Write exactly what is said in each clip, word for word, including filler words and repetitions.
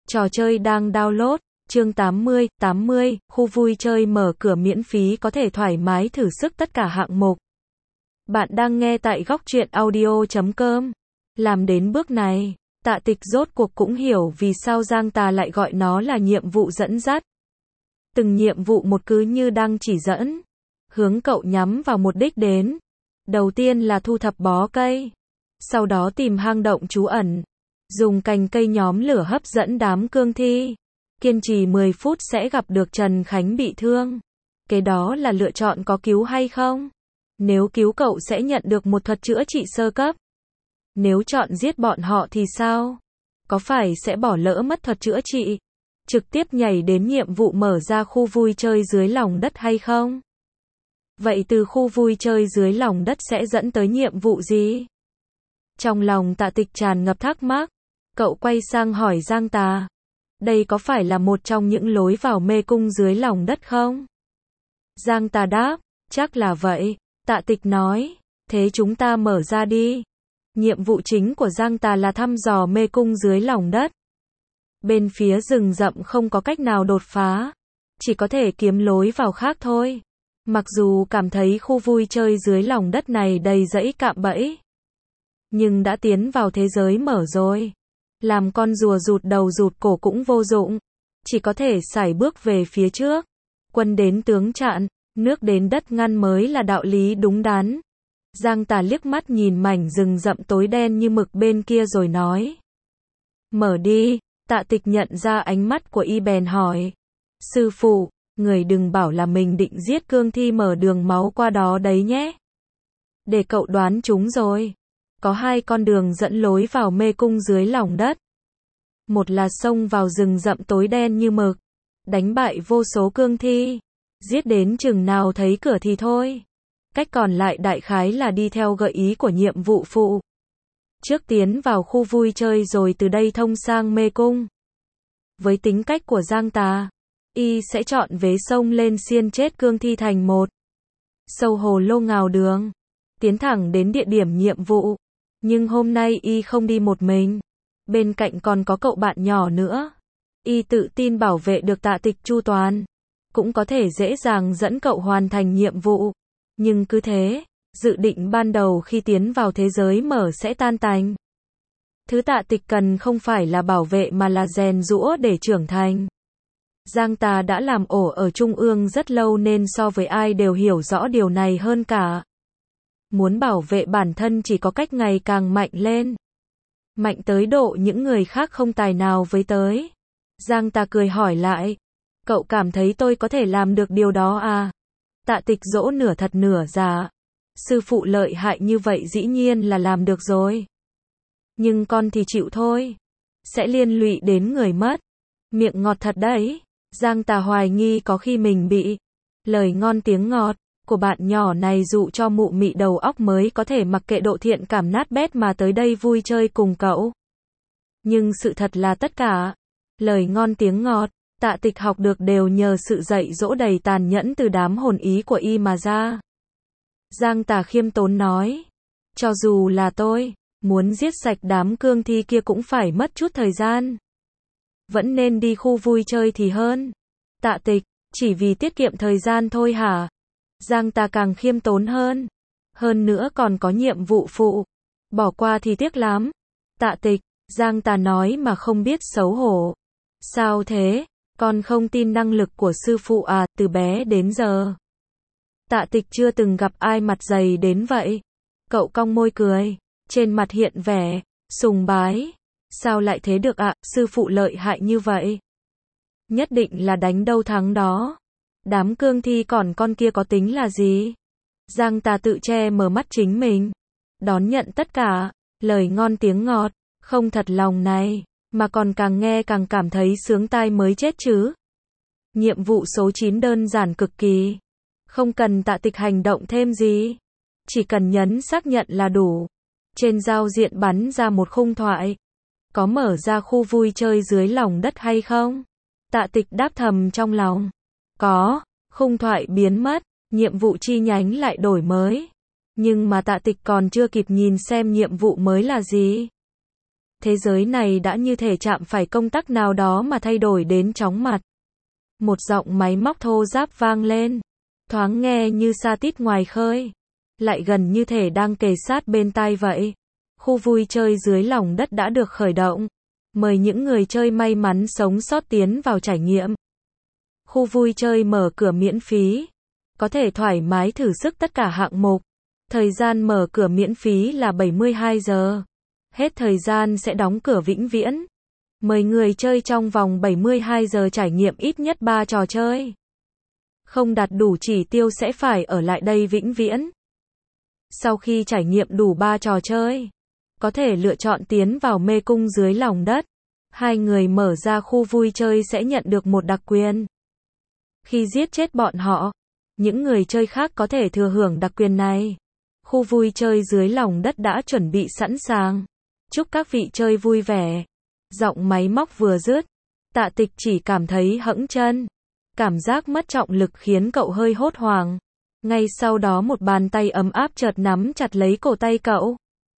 Trò chơi đang download, chương tám mươi, tám mươi, khu vui chơi mở cửa miễn phí có thể thoải mái thử sức tất cả hạng mục. Bạn đang nghe tại góc truyện audio chấm com. Làm đến bước này, Tạ Tịch rốt cuộc cũng hiểu vì sao Giang Tà lại gọi nó là nhiệm vụ dẫn dắt. Từng nhiệm vụ một cứ như đang chỉ dẫn, hướng cậu nhắm vào một đích đến. Đầu tiên là thu thập bó cây, sau đó tìm hang động trú ẩn, dùng cành cây nhóm lửa hấp dẫn đám cương thi. Kiên trì mười phút sẽ gặp được Trần Khánh bị thương. Kế đó là lựa chọn có cứu hay không. Nếu cứu cậu sẽ nhận được một thuật chữa trị sơ cấp. Nếu chọn giết bọn họ thì sao? Có phải sẽ bỏ lỡ mất thuật chữa trị? Trực tiếp nhảy đến nhiệm vụ mở ra khu vui chơi dưới lòng đất hay không? Vậy từ khu vui chơi dưới lòng đất sẽ dẫn tới nhiệm vụ gì? Trong lòng Tạ Tịch tràn ngập thắc mắc, cậu quay sang hỏi Giang Tà. Đây có phải là một trong những lối vào mê cung dưới lòng đất không? Giang Tà đáp, chắc là vậy. Tạ Tịch nói, thế chúng ta mở ra đi. Nhiệm vụ chính của Giang Tà là thăm dò mê cung dưới lòng đất. Bên phía rừng rậm không có cách nào đột phá, chỉ có thể kiếm lối vào khác thôi. Mặc dù cảm thấy khu vui chơi dưới lòng đất này đầy rẫy cạm bẫy, nhưng đã tiến vào thế giới mở rồi. Làm con rùa rụt đầu rụt cổ cũng vô dụng, chỉ có thể sải bước về phía trước. Quân đến tướng chặn, nước đến đất ngăn mới là đạo lý đúng đắn. Giang Tà liếc mắt nhìn mảnh rừng rậm tối đen như mực bên kia rồi nói. Mở đi. Tạ Tịch nhận ra ánh mắt của y bèn hỏi. Sư phụ, người đừng bảo là mình định giết cương thi mở đường máu qua đó đấy nhé. Để cậu đoán chúng rồi. Có hai con đường dẫn lối vào mê cung dưới lòng đất. Một là xông vào rừng rậm tối đen như mực, đánh bại vô số cương thi, giết đến chừng nào thấy cửa thì thôi. Cách còn lại đại khái là đi theo gợi ý của nhiệm vụ phụ. Trước tiến vào khu vui chơi rồi từ đây thông sang mê cung. Với tính cách của Giang Tà, y sẽ chọn vế sông lên xiên chết cương thi thành một. Sâu hồ lô ngào đường, tiến thẳng đến địa điểm nhiệm vụ. Nhưng hôm nay y không đi một mình, bên cạnh còn có cậu bạn nhỏ nữa. Y tự tin bảo vệ được Tạ Tịch chu toàn, cũng có thể dễ dàng dẫn cậu hoàn thành nhiệm vụ. Nhưng cứ thế, dự định ban đầu khi tiến vào thế giới mở sẽ tan tành. Thứ Tạ Tịch cần không phải là bảo vệ mà là rèn giũa để trưởng thành. Giang Tà đã làm ổ ở Trung ương rất lâu nên so với ai đều hiểu rõ điều này hơn cả. Muốn bảo vệ bản thân chỉ có cách ngày càng mạnh lên. Mạnh tới độ những người khác không tài nào với tới. Giang Tà cười hỏi lại. Cậu cảm thấy tôi có thể làm được điều đó à? Tạ Tịch dỗ nửa thật nửa giả. Sư phụ lợi hại như vậy dĩ nhiên là làm được rồi. Nhưng con thì chịu thôi. Sẽ liên lụy đến người mất. Miệng ngọt thật đấy. Giang Tà hoài nghi có khi mình bị lời ngon tiếng ngọt của bạn nhỏ này dụ cho mụ mị đầu óc mới có thể mặc kệ độ thiện cảm nát bét mà tới đây vui chơi cùng cậu. Nhưng sự thật là tất cả lời ngon tiếng ngọt Tạ Tịch học được đều nhờ sự dạy dỗ đầy tàn nhẫn từ đám hồn ý của y mà ra. Giang Tà khiêm tốn nói, cho dù là tôi muốn giết sạch đám cương thi kia cũng phải mất chút thời gian. Vẫn nên đi khu vui chơi thì hơn. Tạ Tịch, chỉ vì tiết kiệm thời gian thôi hả? Giang Tà càng khiêm tốn hơn. Hơn nữa còn có nhiệm vụ phụ. Bỏ qua thì tiếc lắm. Tạ Tịch, Giang Tà nói mà không biết xấu hổ. Sao thế? Con không tin năng lực của sư phụ à, từ bé đến giờ. Tạ Tịch chưa từng gặp ai mặt dày đến vậy. Cậu cong môi cười, trên mặt hiện vẻ sùng bái. Sao lại thế được ạ, à? Sư phụ lợi hại như vậy. Nhất định là đánh đâu thắng đó. Đám cương thi còn con kia có tính là gì? Giang Tà tự che mở mắt chính mình. Đón nhận tất cả lời ngon tiếng ngọt, không thật lòng này, mà còn càng nghe càng cảm thấy sướng tai mới chết chứ. Nhiệm vụ số chín đơn giản cực kỳ. Không cần Tạ Tịch hành động thêm gì. Chỉ cần nhấn xác nhận là đủ. Trên giao diện bắn ra một khung thoại. Có mở ra khu vui chơi dưới lòng đất hay không? Tạ Tịch đáp thầm trong lòng. Có. Khung thoại biến mất. Nhiệm vụ chi nhánh lại đổi mới. Nhưng mà Tạ Tịch còn chưa kịp nhìn xem nhiệm vụ mới là gì. Thế giới này đã như thể chạm phải công tắc nào đó mà thay đổi đến chóng mặt. Một giọng máy móc thô ráp vang lên, thoáng nghe như sa tít ngoài khơi, lại gần như thể đang kề sát bên tai vậy. Khu vui chơi dưới lòng đất đã được khởi động. Mời những người chơi may mắn sống sót tiến vào trải nghiệm. Khu vui chơi mở cửa miễn phí. Có thể thoải mái thử sức tất cả hạng mục. Thời gian mở cửa miễn phí là bảy mươi hai giờ. Hết thời gian sẽ đóng cửa vĩnh viễn. Mời người chơi trong vòng bảy mươi hai giờ trải nghiệm ít nhất ba trò chơi. Không đạt đủ chỉ tiêu sẽ phải ở lại đây vĩnh viễn. Sau khi trải nghiệm đủ ba trò chơi, có thể lựa chọn tiến vào mê cung dưới lòng đất. Hai người mở ra khu vui chơi sẽ nhận được một đặc quyền. Khi giết chết bọn họ, những người chơi khác có thể thừa hưởng đặc quyền này. Khu vui chơi dưới lòng đất đã chuẩn bị sẵn sàng. Chúc các vị chơi vui vẻ. Giọng máy móc vừa dứt, Tạ Tịch chỉ cảm thấy hẫng chân. Cảm giác mất trọng lực khiến cậu hơi hốt hoảng. Ngay sau đó một bàn tay ấm áp chợt nắm chặt lấy cổ tay cậu.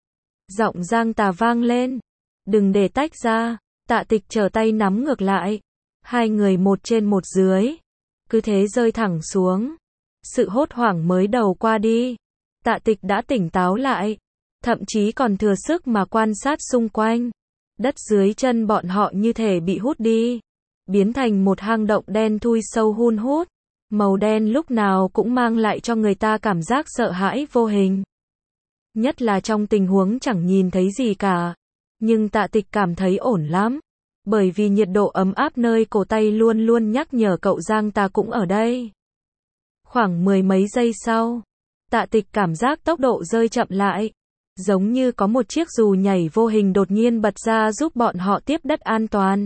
Giọng Giang Tà vang lên. Đừng để tách ra. Tạ Tịch trở tay nắm ngược lại. Hai người một trên một dưới. Cứ thế rơi thẳng xuống. Sự hốt hoảng mới đầu qua đi. Tạ Tịch đã tỉnh táo lại. Thậm chí còn thừa sức mà quan sát xung quanh. Đất dưới chân bọn họ như thể bị hút đi. Biến thành một hang động đen thui sâu hun hút. Màu đen lúc nào cũng mang lại cho người ta cảm giác sợ hãi vô hình. Nhất là trong tình huống chẳng nhìn thấy gì cả. Nhưng Tạ Tịch cảm thấy ổn lắm. Bởi vì nhiệt độ ấm áp nơi cổ tay luôn luôn nhắc nhở cậu Giang Tà cũng ở đây. Khoảng mười mấy giây sau, Tạ Tịch cảm giác tốc độ rơi chậm lại. Giống như có một chiếc dù nhảy vô hình đột nhiên bật ra giúp bọn họ tiếp đất an toàn.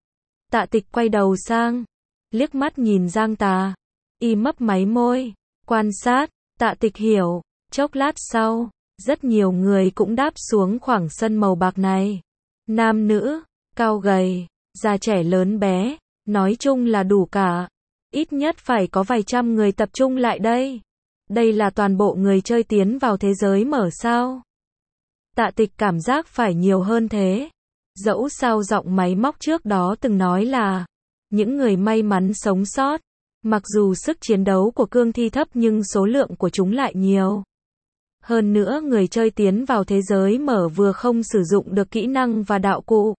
Tạ Tịch quay đầu sang, liếc mắt nhìn Giang Tà. Y mấp máy môi, quan sát. Tạ Tịch hiểu. Chốc lát sau, rất nhiều người cũng đáp xuống khoảng sân màu bạc này. Nam nữ, cao gầy, già trẻ lớn bé, nói chung là đủ cả. Ít nhất phải có vài trăm người tập trung lại đây. Đây là toàn bộ người chơi tiến vào thế giới mở sao? Tạ Tịch cảm giác phải nhiều hơn thế. Dẫu sao giọng máy móc trước đó từng nói là những người may mắn sống sót. Mặc dù sức chiến đấu của cương thi thấp nhưng số lượng của chúng lại nhiều. Hơn nữa người chơi tiến vào thế giới mở vừa không sử dụng được kỹ năng và đạo cụ.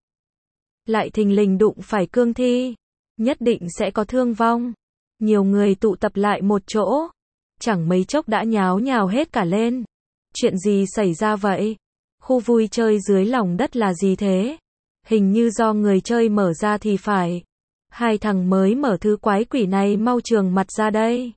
Lại thình lình đụng phải cương thi. Nhất định sẽ có thương vong. Nhiều người tụ tập lại một chỗ. Chẳng mấy chốc đã nháo nhào hết cả lên. Chuyện gì xảy ra vậy? Khu vui chơi dưới lòng đất là gì thế? Hình như do người chơi mở ra thì phải. Hai thằng mới mở thứ quái quỷ này mau trường mặt ra đây.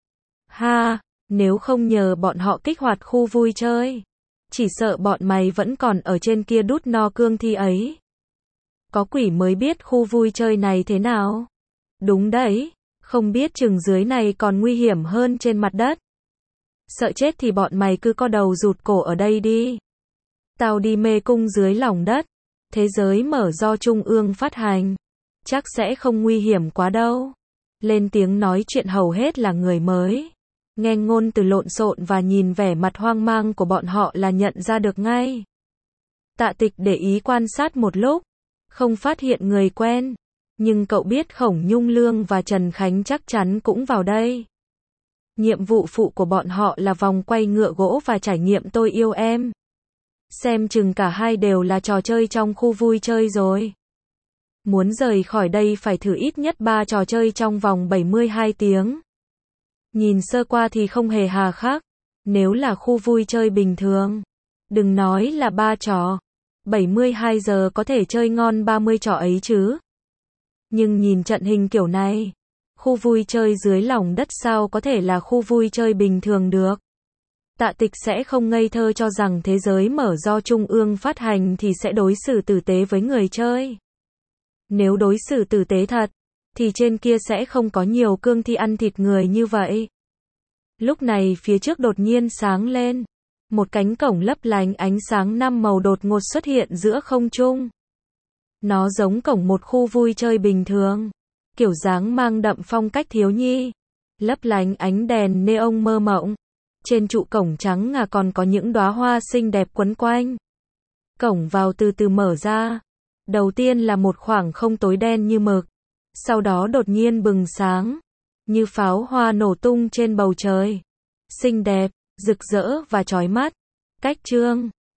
Ha, nếu không nhờ bọn họ kích hoạt khu vui chơi, chỉ sợ bọn mày vẫn còn ở trên kia đút no cương thi ấy. Có quỷ mới biết khu vui chơi này thế nào. Đúng đấy, không biết chừng dưới này còn nguy hiểm hơn trên mặt đất. Sợ chết thì bọn mày cứ co đầu rụt cổ ở đây đi. Tao đi mê cung dưới lòng đất. Thế giới mở do Trung ương phát hành. Chắc sẽ không nguy hiểm quá đâu. Lên tiếng nói chuyện hầu hết là người mới. Nghe ngôn từ lộn xộn và nhìn vẻ mặt hoang mang của bọn họ là nhận ra được ngay. Tạ Tịch để ý quan sát một lúc. Không phát hiện người quen. Nhưng cậu biết Khổng Nhung Lương và Trần Khánh chắc chắn cũng vào đây. Nhiệm vụ phụ của bọn họ là vòng quay ngựa gỗ và trải nghiệm Tôi Yêu Em. Xem chừng cả hai đều là trò chơi trong khu vui chơi rồi. Muốn rời khỏi đây phải thử ít nhất ba trò chơi trong vòng bảy mươi hai tiếng. Nhìn sơ qua thì không hề hà khắc. Nếu là khu vui chơi bình thường, đừng nói là ba trò, bảy mươi hai giờ có thể chơi ngon ba mươi trò ấy chứ. Nhưng nhìn trận hình kiểu này, khu vui chơi dưới lòng đất sao có thể là khu vui chơi bình thường được. Tạ Tịch sẽ không ngây thơ cho rằng thế giới mở do Trung ương phát hành thì sẽ đối xử tử tế với người chơi. Nếu đối xử tử tế thật, thì trên kia sẽ không có nhiều cương thi ăn thịt người như vậy. Lúc này phía trước đột nhiên sáng lên. Một cánh cổng lấp lánh ánh sáng năm màu đột ngột xuất hiện giữa không trung. Nó giống cổng một khu vui chơi bình thường. Kiểu dáng mang đậm phong cách thiếu nhi. Lấp lánh ánh đèn neon mơ mộng. Trên trụ cổng trắng ngà còn có những đóa hoa xinh đẹp quấn quanh. Cổng vào từ từ mở ra. Đầu tiên là một khoảng không tối đen như mực. Sau đó đột nhiên bừng sáng. Như pháo hoa nổ tung trên bầu trời. Xinh đẹp, rực rỡ và chói mắt. Cách chương